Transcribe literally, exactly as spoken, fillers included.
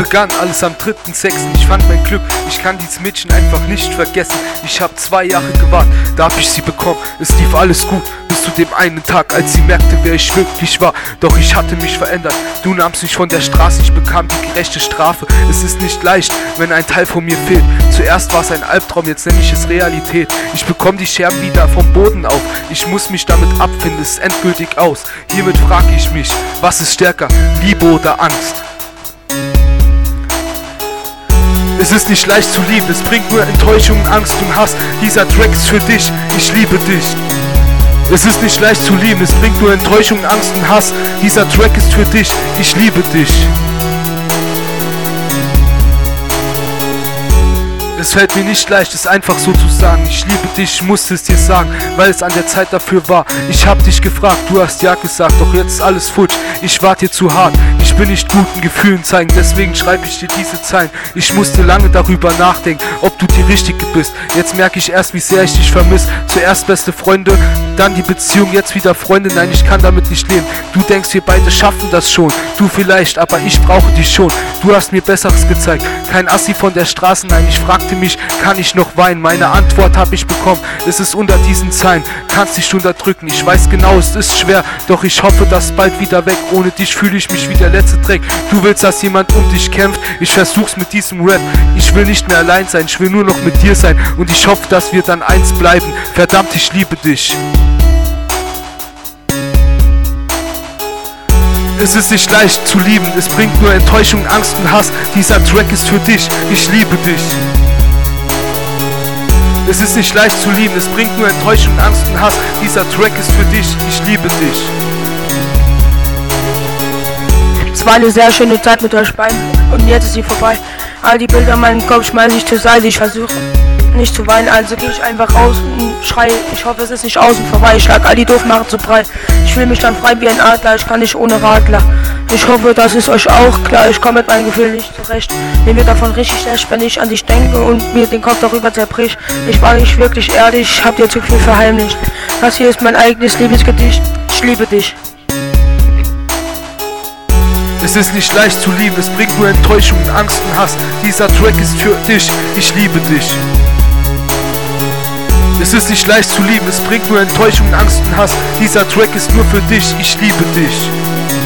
begann alles am dritten sechsten Ich fand mein Glück, ich kann dieses Mädchen einfach nicht vergessen. Ich hab zwei Jahre gewartet, da hab ich sie bekommen. Es lief alles gut, bis zu dem einen Tag, als sie merkte, wer ich wirklich war. Doch ich hatte mich verändert, du nahmst mich von der Straße, ich bekam die gerechte Strafe. Es ist nicht leicht, wenn ein Teil von mir fehlt. Zuerst war es ein Albtraum, jetzt nenne ich es Realität. Ich bekomme die Scherben wieder vom Boden auf. Ich muss mich damit abfinden, es ist endgültig aus. Hiermit frage ich mich, was ist stärker, Liebe oder Angst? Es ist nicht leicht zu lieben, es bringt nur Enttäuschung, Angst und Hass. Dieser Track ist für dich, ich liebe dich. Es ist nicht leicht zu lieben, es bringt nur Enttäuschung, Angst und Hass. Dieser Track ist für dich, ich liebe dich. Es fällt mir nicht leicht, es einfach so zu sagen. Ich liebe dich, ich musste es dir sagen, weil es an der Zeit dafür war. Ich hab dich gefragt, du hast ja gesagt, doch jetzt ist alles futsch. Ich warte hier zu hart, ich will nicht guten Gefühlen zeigen, deswegen schreibe ich dir diese Zeilen. Ich musste lange darüber nachdenken, ob du die Richtige bist. Jetzt merke ich erst, wie sehr ich dich vermisse. Zuerst beste Freunde, dann die Beziehung, jetzt wieder Freunde. Nein, ich kann damit nicht leben. Du denkst, wir beide schaffen das schon. Du vielleicht, aber ich brauche dich schon. Du hast mir Besseres gezeigt. Kein Assi von der Straße, nein, ich fragte mich, kann ich noch weinen? Meine Antwort habe ich bekommen, es ist unter diesen Zeilen. Kannst dich unterdrücken, ich weiß genau, es ist schwer, doch ich hoffe, dass bald wieder weg. Ohne dich fühle ich mich wie der letzte Dreck. Du willst, dass jemand um dich kämpft, ich versuch's mit diesem Rap. Ich will nicht mehr allein sein, ich will nur noch mit dir sein. Und ich hoffe, dass wir dann eins bleiben. Verdammt, ich liebe dich. Es ist nicht leicht zu lieben, es bringt nur Enttäuschung, Angst und Hass. Dieser Track ist für dich, ich liebe dich. Es ist nicht leicht zu lieben, es bringt nur Enttäuschung, Angst und Hass. Dieser Track ist für dich, ich liebe dich. Es war eine sehr schöne Zeit mit euch beiden und jetzt ist sie vorbei. All die Bilder in meinem Kopf schmeiße ich zur Seite, ich versuche nicht zu weinen, also gehe ich einfach raus und schreie, ich hoffe es ist nicht außen vorbei, ich schlag all die Doofmacher zu breit. Ich fühle mich dann frei wie ein Adler, ich kann nicht ohne Radler. Ich hoffe, das ist euch auch klar, ich komme mit meinem Gefühl nicht zurecht. Mir wird davon richtig schlecht, wenn ich an dich denke und mir den Kopf darüber zerbricht. Ich war nicht wirklich ehrlich, ich hab dir zu viel verheimlicht. Das hier ist mein eigenes Liebesgedicht, ich liebe dich. Es ist nicht leicht zu lieben, es bringt nur Enttäuschung, Angst und Hass. Dieser Track ist für dich, ich liebe dich. Es ist nicht leicht zu lieben, es bringt nur Enttäuschung, Angst und Hass. Dieser Track ist nur für dich, ich liebe dich.